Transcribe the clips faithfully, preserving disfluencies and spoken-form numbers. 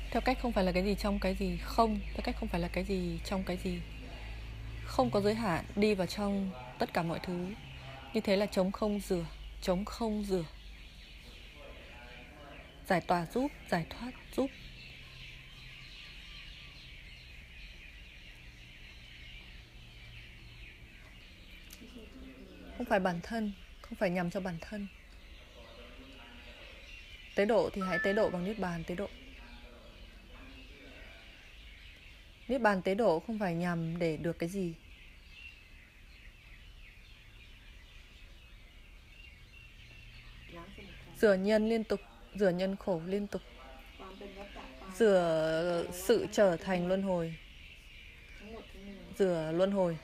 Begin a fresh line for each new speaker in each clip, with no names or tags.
Theo cách không phải là cái gì trong cái gì. Không, theo cách không phải là cái gì trong cái gì. Không có giới hạn, đi vào trong tất cả mọi thứ. Như thế là trống không rửa. Trống không rửa. Giải tỏa giúp, giải thoát giúp. Không phải bản thân, không phải nhằm cho bản thân. Tế độ thì hãy tế độ bằng Niết Bàn tế độ. Niết Bàn tế độ không phải nhằm để được cái gì. Rửa nhân liên tục, rửa nhân khổ liên tục, rửa sự trở thành luân hồi, rửa luân hồi.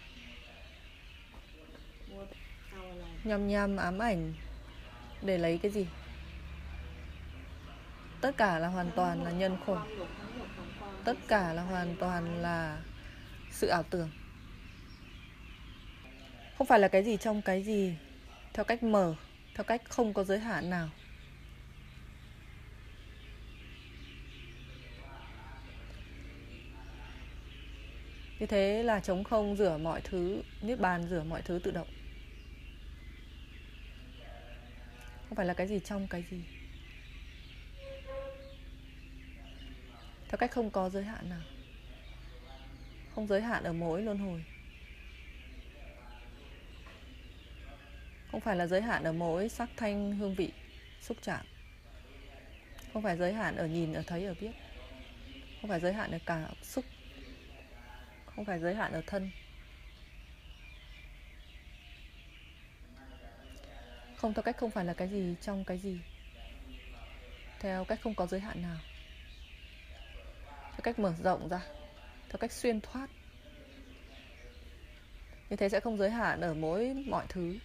Nhằm nhằm ám ảnh để lấy cái gì? Tất cả là hoàn toàn là nhân khổ. Tất cả là hoàn toàn là sự ảo tưởng. Không phải là cái gì trong cái gì. Theo cách mở, theo cách không có giới hạn nào. Như thế là trống không rửa mọi thứ. Niết Bàn rửa mọi thứ tự động. Không phải là cái gì trong cái gì. Theo cách không có giới hạn nào. Không giới hạn ở mỗi luân hồi. Không phải là giới hạn ở mỗi sắc thanh hương vị xúc chạm. Không phải giới hạn ở nhìn, ở thấy, ở biết. Không phải giới hạn ở cảm xúc. Không phải giới hạn ở thân. Không theo cách không phải là cái gì trong cái gì. Theo cách không có giới hạn nào. Theo cách mở rộng ra. Theo cách xuyên thoát. Như thế sẽ không giới hạn ở mỗi mọi thứ.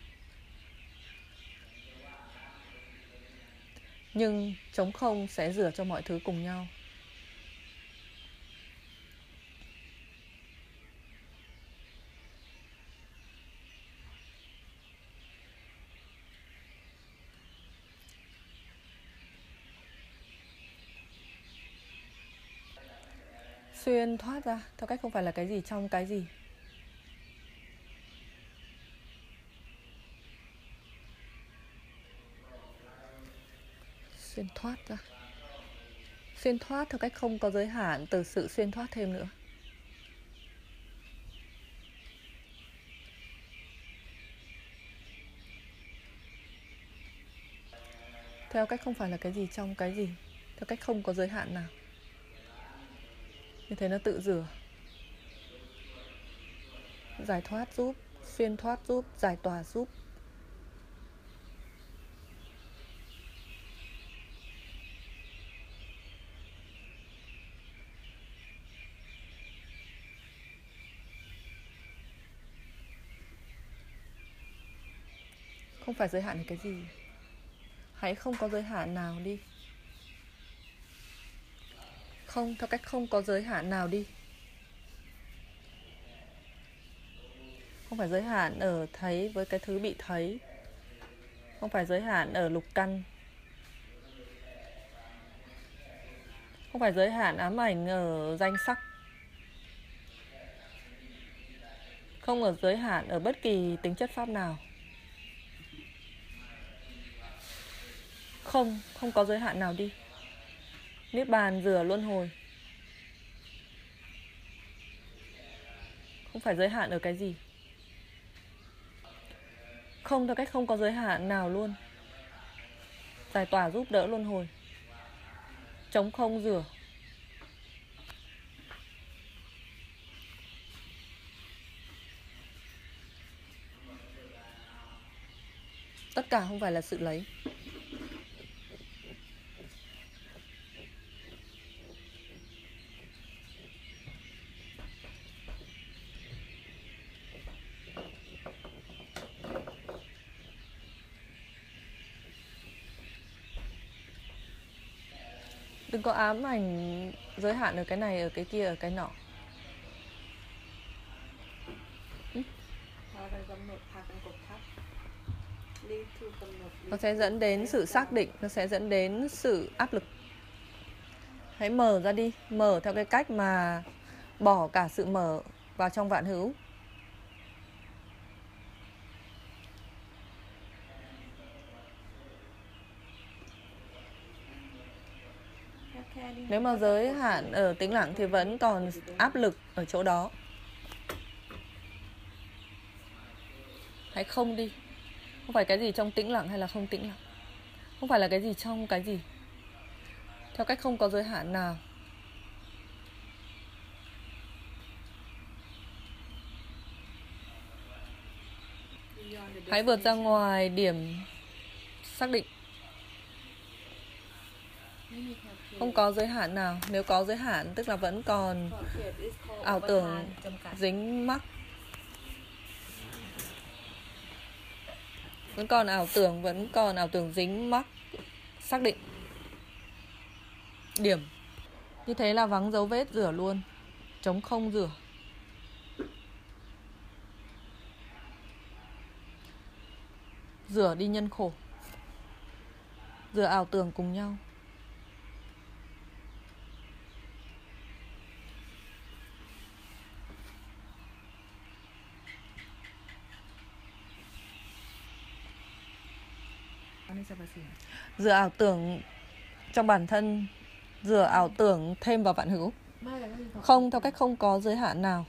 Nhưng trống không sẽ rửa cho mọi thứ cùng nhau. Xuyên thoát ra. Theo cách không phải là cái gì trong cái gì. Xuyên thoát ra. Xuyên thoát theo cách không có giới hạn từ sự xuyên thoát thêm nữa. Theo cách không phải là cái gì trong cái gì. Theo cách không có giới hạn nào. Như thế nó tự rửa. Giải thoát giúp. Xuyên thoát giúp. Giải tỏa giúp. Không phải giới hạn ở cái gì. Hãy không có giới hạn nào đi. Không, theo cách không có giới hạn nào đi. Không phải giới hạn ở thấy với cái thứ bị thấy. Không phải giới hạn ở lục căn. Không phải giới hạn ám ảnh ở danh sắc. Không ở giới hạn ở bất kỳ tính chất pháp nào. Không, không có giới hạn nào đi. Niết Bàn rửa luân hồi. Không phải giới hạn ở cái gì. Không theo cách không có giới hạn nào luôn. Giải tỏa giúp đỡ luân hồi. Trống không rửa. Tất cả không phải là sự lấy. Đừng có ám ảnh giới hạn ở cái này, ở cái kia, ở cái nọ. Nó sẽ dẫn đến sự xác định. Nó sẽ dẫn đến sự áp lực. Hãy mở ra đi. Mở theo cái cách mà bỏ cả sự mở vào trong vạn hữu. Nếu mà giới hạn ở tĩnh lặng thì vẫn còn áp lực ở chỗ đó. Hãy không đi. Không phải cái gì trong tĩnh lặng hay là không tĩnh lặng. Không phải là cái gì trong cái gì. Theo cách không có giới hạn nào. Hãy vượt ra ngoài điểm xác định. Không có giới hạn nào. Nếu có giới hạn tức là vẫn còn ảo tưởng dính mắc. Vẫn còn ảo tưởng, vẫn còn ảo tưởng dính mắc xác định. Điểm. Như thế là vắng dấu vết rửa luôn. Trống không rửa. Rửa đi nhân khổ. Rửa ảo tưởng cùng nhau. Rửa ảo tưởng trong bản thân. Rửa ảo tưởng thêm vào vạn hữu. Không theo cách không có giới hạn nào.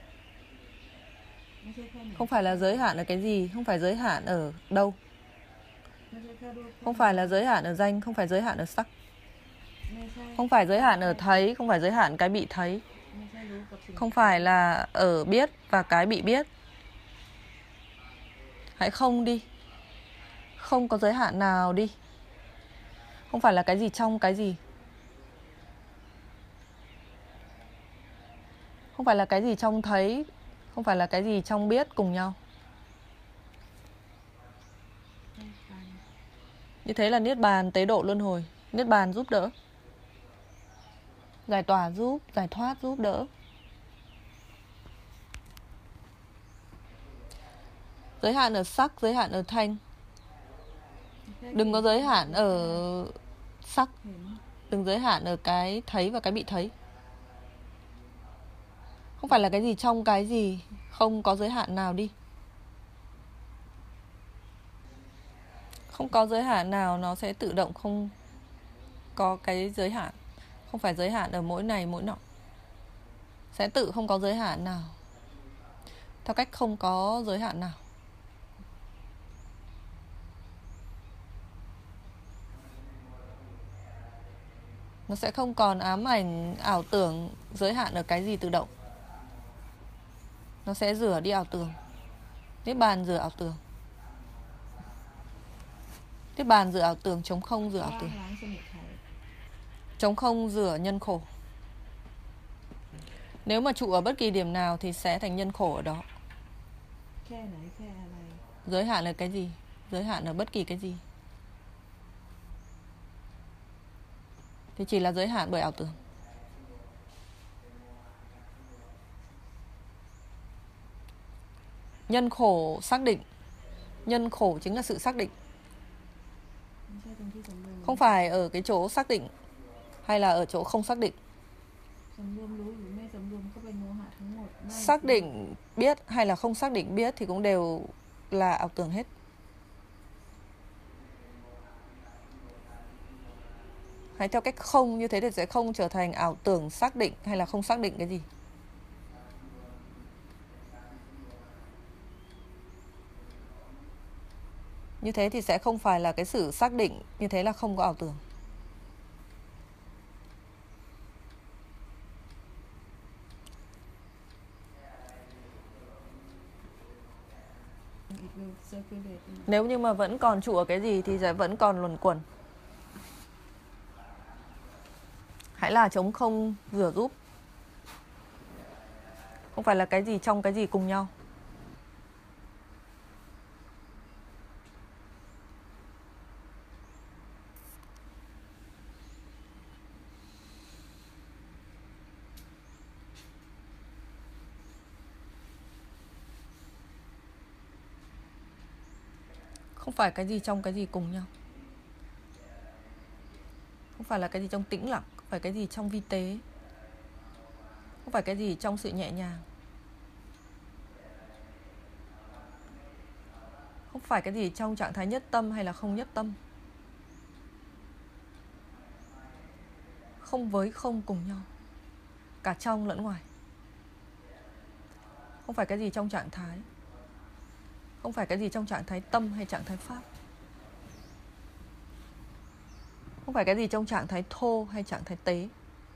Không phải là giới hạn ở cái gì. Không phải giới hạn ở đâu. Không phải là giới hạn ở danh. Không phải giới hạn ở sắc. Không phải giới hạn ở thấy. Không phải giới hạn cái bị thấy. Không phải là ở biết và cái bị biết. Hãy không đi. Không có giới hạn nào đi. Không phải là cái gì trong cái gì. Không phải là cái gì trong thấy. Không phải là cái gì trong biết cùng nhau. Như thế là niết bàn, tế độ, luân hồi. Niết bàn giúp đỡ. Giải tỏa giúp, giải thoát giúp đỡ. Giới hạn ở sắc, giới hạn ở thanh. Đừng có giới hạn ở sắc. Đừng giới hạn ở cái thấy và cái bị thấy. Không phải là cái gì trong cái gì. Không có giới hạn nào đi. Không có giới hạn nào nó sẽ tự động không có cái giới hạn. Không phải giới hạn ở mỗi này mỗi nọ. Sẽ tự không có giới hạn nào. Theo cách không có giới hạn nào. Nó sẽ không còn ám ảnh ảo tưởng giới hạn ở cái gì tự động. Nó sẽ rửa đi ảo tưởng. Niết bàn rửa ảo tưởng. Niết bàn rửa ảo tưởng, trống không rửa ảo tưởng. Trống không rửa nhân khổ. Nếu mà trụ ở bất kỳ điểm nào thì sẽ thành nhân khổ ở đó. Giới hạn là cái gì? Giới hạn ở bất kỳ cái gì thì chỉ là giới hạn bởi ảo tưởng. Nhân khổ xác định. Nhân khổ chính là sự xác định. Không phải ở cái chỗ xác định hay là ở chỗ không xác định. Xác định biết hay là không xác định biết thì cũng đều là ảo tưởng hết. Hãy theo cách không, như thế thì sẽ không trở thành ảo tưởng xác định hay là không xác định cái gì. Như thế thì sẽ không phải là cái sự xác định. Như thế là không có ảo tưởng. Nếu như mà vẫn còn trụ ở cái gì thì sẽ vẫn còn luẩn quẩn. Hãy là trống không rửa giúp. Không phải là cái gì trong cái gì cùng nhau. Không phải cái gì trong cái gì cùng nhau. Không phải là cái gì trong tĩnh lặng. Không phải cái gì trong vi tế, không phải cái gì trong sự nhẹ nhàng, không phải cái gì trong trạng thái nhất tâm hay là không nhất tâm, không với không cùng nhau, cả trong lẫn ngoài. Không phải cái gì trong trạng thái, không phải cái gì trong trạng thái tâm hay trạng thái pháp, không phải cái gì trong trạng thái thô hay trạng thái tế.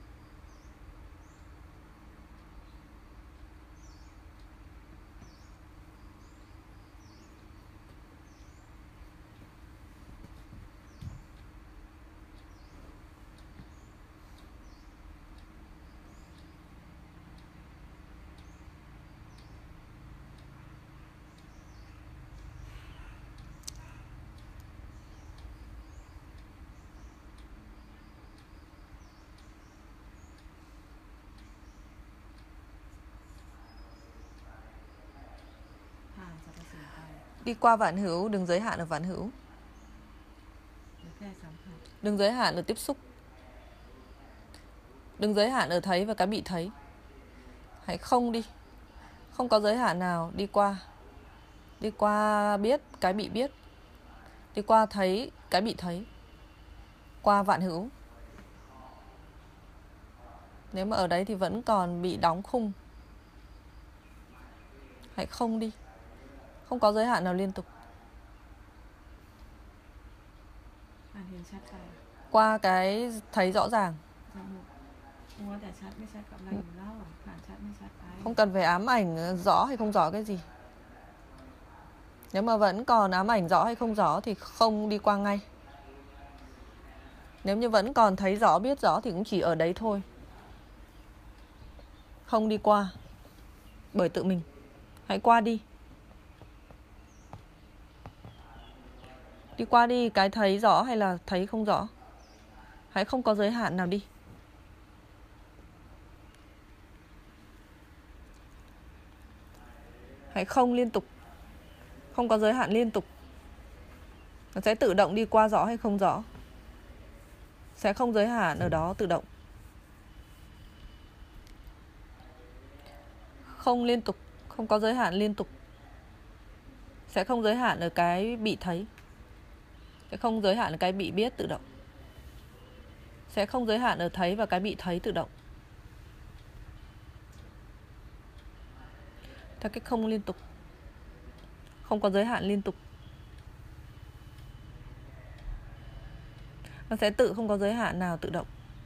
Đi qua vạn hữu, đừng giới hạn ở vạn hữu, đừng giới hạn ở tiếp xúc, đừng giới hạn ở thấy và cái bị thấy. Hãy không đi, không có giới hạn nào đi qua. Đi qua biết cái bị biết, đi qua thấy cái bị thấy, qua vạn hữu. Nếu mà ở đấy thì vẫn còn bị đóng khung, hãy không đi, không có giới hạn nào liên tục. Qua cái thấy rõ ràng, không cần phải ám ảnh rõ hay không rõ cái gì. Nếu mà vẫn còn ám ảnh rõ hay không rõ thì không đi qua ngay. Nếu như vẫn còn thấy rõ biết rõ thì cũng chỉ ở đấy thôi, không đi qua bởi tự mình. Hãy qua đi. Đi qua đi cái thấy rõ hay là thấy không rõ. Hãy không có giới hạn nào đi. Hãy không liên tục, không có giới hạn liên tục. Nó sẽ tự động đi qua rõ hay không rõ, sẽ không giới hạn ở đó tự động. Không liên tục, không có giới hạn liên tục, sẽ không giới hạn ở cái bị thấy, sẽ không giới hạn ở cái bị biết tự động, sẽ không giới hạn ở thấy và cái bị thấy tự động. Theo cách không liên tục, không có giới hạn liên tục. Nó sẽ tự không có giới hạn nào tự động.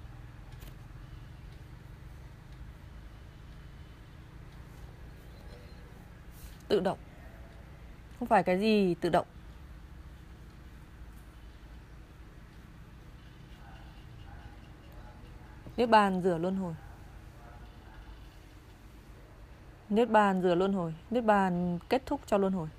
Tự động, không phải cái gì tự động. Niết bàn rửa luân hồi. Niết bàn rửa luân hồi. Niết bàn kết thúc cho luân hồi.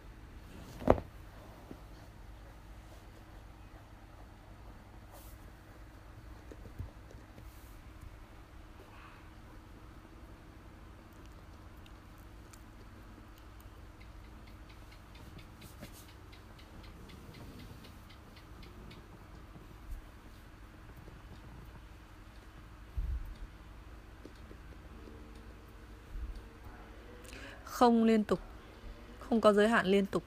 Không liên tục, không có giới hạn liên tục.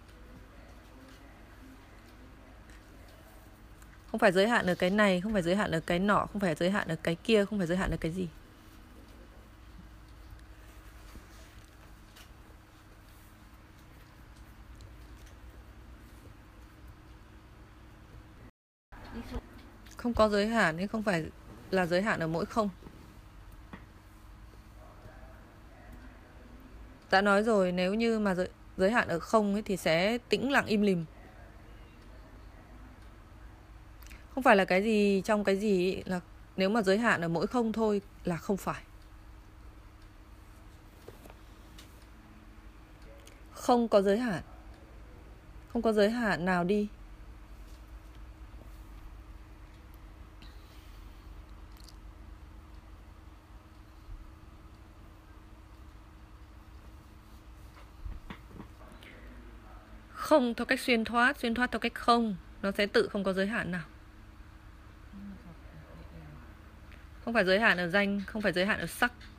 Không phải giới hạn ở cái này, không phải giới hạn ở cái nọ, không phải giới hạn ở cái kia, không phải giới hạn ở cái gì. Không có giới hạn nhưng không phải là giới hạn ở mỗi không. Đã nói rồi, nếu như mà giới, giới hạn ở không ấy, thì sẽ tĩnh lặng im lìm. Không phải là cái gì trong cái gì ấy, là nếu mà giới hạn ở mỗi không thôi là không phải. Không có giới hạn, không có giới hạn nào đi. Không theo cách xuyên thoát, xuyên thoát theo cách không, nó sẽ tự không có giới hạn nào. Không phải giới hạn ở danh, không phải giới hạn ở sắc,